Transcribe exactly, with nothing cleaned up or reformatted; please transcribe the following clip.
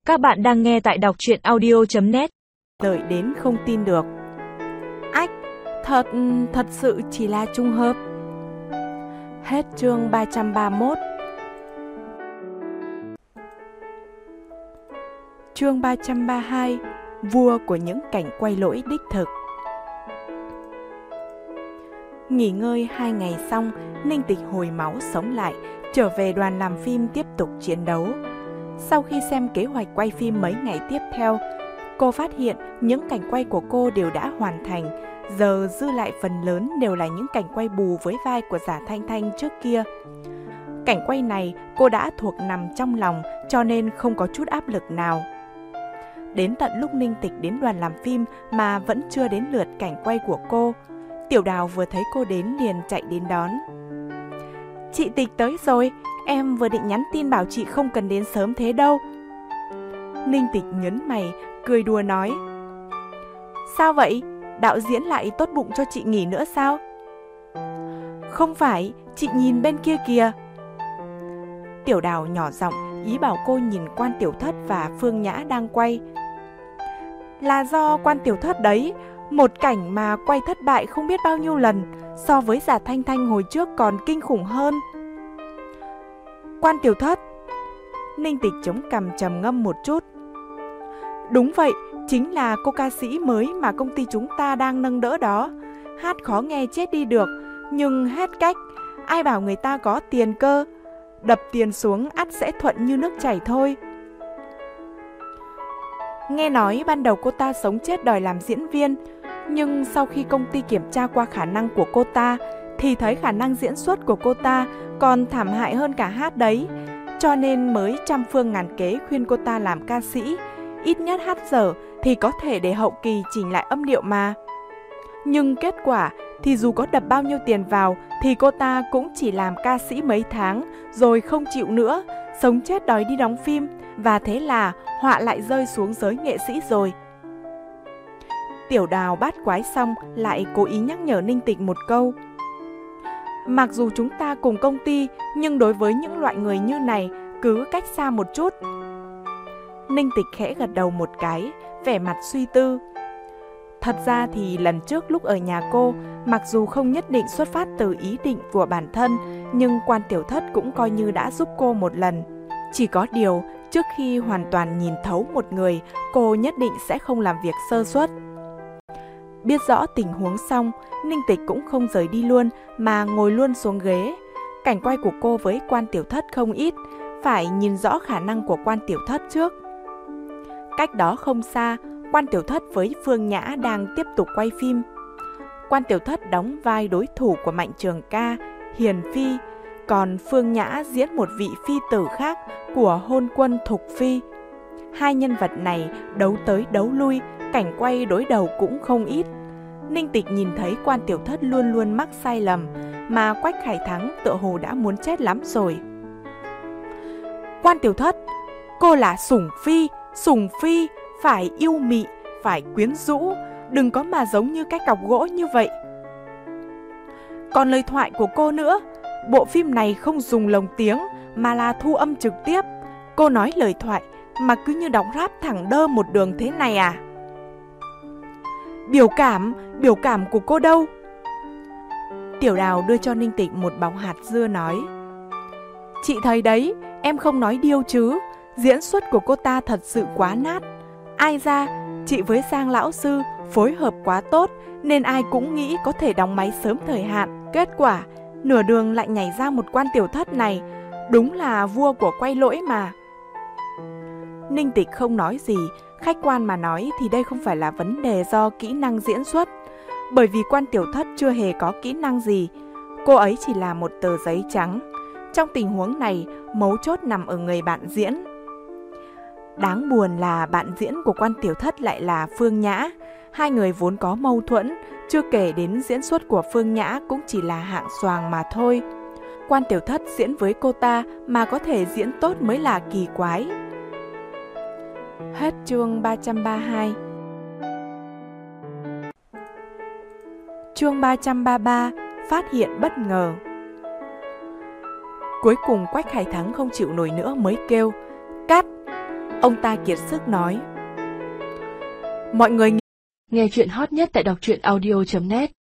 Các bạn đang nghe tại đọc truyện audio chấm net. Đợi đến không tin được. Ách, thật, thật sự chỉ là trùng hợp. Hết chương ba trăm ba mươi mốt. Chương ba trăm ba mươi hai. Vua của những cảnh quay lỗi đích thực. Nghỉ ngơi hai ngày xong, Ninh Tịch hồi máu sống lại, trở về đoàn làm phim tiếp tục chiến đấu. Sau khi xem kế hoạch quay phim mấy ngày tiếp theo, cô phát hiện những cảnh quay của cô đều đã hoàn thành, giờ dư lại phần lớn đều là những cảnh quay bù với vai của Giả Thanh Thanh trước kia. Cảnh quay này cô đã thuộc nằm trong lòng, cho nên không có chút áp lực nào. Đến tận lúc Ninh Tịch đến đoàn làm phim mà vẫn chưa đến lượt cảnh quay của cô, Tiểu Đào vừa thấy cô đến liền chạy đến đón. Chị Tịch tới rồi, em vừa định nhắn tin bảo chị không cần đến sớm thế đâu. Ninh Tịch nhớn mày, cười đùa nói. Sao vậy? Đạo diễn lại tốt bụng cho chị nghỉ nữa sao? Không phải, chị nhìn bên kia kìa. Tiểu Đào nhỏ giọng ý bảo cô nhìn Quan Tiểu Thất và Phương Nhã đang quay. Là do Quan Tiểu Thất đấy, một cảnh mà quay thất bại không biết bao nhiêu lần, so với Giả Thanh Thanh hồi trước còn kinh khủng hơn. Quan Tiểu Thất. Ninh Tịch chống cằm trầm ngâm một chút. Đúng vậy, chính là cô ca sĩ mới mà công ty chúng ta đang nâng đỡ đó. Hát khó nghe chết đi được, nhưng hết cách, ai bảo người ta có tiền cơ. Đập tiền xuống ắt sẽ thuận như nước chảy thôi. Nghe nói ban đầu cô ta sống chết đòi làm diễn viên, nhưng sau khi công ty kiểm tra qua khả năng của cô ta thì thấy khả năng diễn xuất của cô ta còn thảm hại hơn cả hát đấy, cho nên mới trăm phương ngàn kế khuyên cô ta làm ca sĩ, ít nhất hát dở thì có thể để hậu kỳ chỉnh lại âm điệu mà. Nhưng kết quả thì dù có đập bao nhiêu tiền vào thì cô ta cũng chỉ làm ca sĩ mấy tháng rồi không chịu nữa, sống chết đòi đi đóng phim, và thế là họa lại rơi xuống giới nghệ sĩ rồi. Tiểu Đào bát quái xong lại cố ý nhắc nhở Ninh Tịch một câu. Mặc dù chúng ta cùng công ty, nhưng đối với những loại người như này cứ cách xa một chút. Ninh Tịch khẽ gật đầu một cái, vẻ mặt suy tư. Thật ra thì lần trước lúc ở nhà cô, mặc dù không nhất định xuất phát từ ý định của bản thân, nhưng Quan Tiểu Thất cũng coi như đã giúp cô một lần. Chỉ có điều, trước khi hoàn toàn nhìn thấu một người, cô nhất định sẽ không làm việc sơ suất. Biết rõ tình huống xong, Ninh Tịch cũng không rời đi luôn mà ngồi luôn xuống ghế. Cảnh quay của cô với Quan Tiểu Thất không ít, phải nhìn rõ khả năng của Quan Tiểu Thất trước. Cách đó không xa, Quan Tiểu Thất với Phương Nhã đang tiếp tục quay phim. Quan Tiểu Thất đóng vai đối thủ của Mạnh Trường Ca, Hiền Phi, còn Phương Nhã diễn một vị phi tử khác của hôn quân Thục Phi. Hai nhân vật này đấu tới đấu lui, cảnh quay đối đầu cũng không ít. Ninh Tịch nhìn thấy Quan Tiểu Thất luôn luôn mắc sai lầm, mà Quách Khải Thắng tựa hồ đã muốn chết lắm rồi. Quan Tiểu Thất, cô là sủng phi, sủng phi, phải yêu mị, phải quyến rũ, đừng có mà giống như cái cọc gỗ như vậy. Còn lời thoại của cô nữa, bộ phim này không dùng lồng tiếng mà là thu âm trực tiếp. Cô nói lời thoại mà cứ như đóng rap thẳng đơ một đường thế này à? Biểu cảm, biểu cảm của cô đâu? Tiểu Đào đưa cho Ninh Tịch một bọc hạt dưa nói. Chị thấy đấy, em không nói điêu chứ, diễn xuất của cô ta thật sự quá nát. Ai ra, chị với Giang lão sư phối hợp quá tốt nên ai cũng nghĩ có thể đóng máy sớm thời hạn. Kết quả, nửa đường lại nhảy ra một Quan Tiểu Thất này, đúng là vua của quay lỗi mà. Ninh Tịch không nói gì, khách quan mà nói thì đây không phải là vấn đề do kỹ năng diễn xuất, bởi vì Quan Tiểu Thất chưa hề có kỹ năng gì, cô ấy chỉ là một tờ giấy trắng. Trong tình huống này, mấu chốt nằm ở người bạn diễn. Đáng buồn là bạn diễn của Quan Tiểu Thất lại là Phương Nhã, hai người vốn có mâu thuẫn, chưa kể đến diễn xuất của Phương Nhã cũng chỉ là hạng xoàng mà thôi. Quan Tiểu Thất diễn với cô ta mà có thể diễn tốt mới là kỳ quái. Hết chương ba trăm ba mươi hai. Chương ba trăm ba mươi ba. Phát hiện bất ngờ. Cuối cùng Quách Khải Thắng không chịu nổi nữa mới kêu cắt. Ông ta kiệt sức nói. Mọi người nghe chuyện hot nhất tại đọc truyện audio chấm net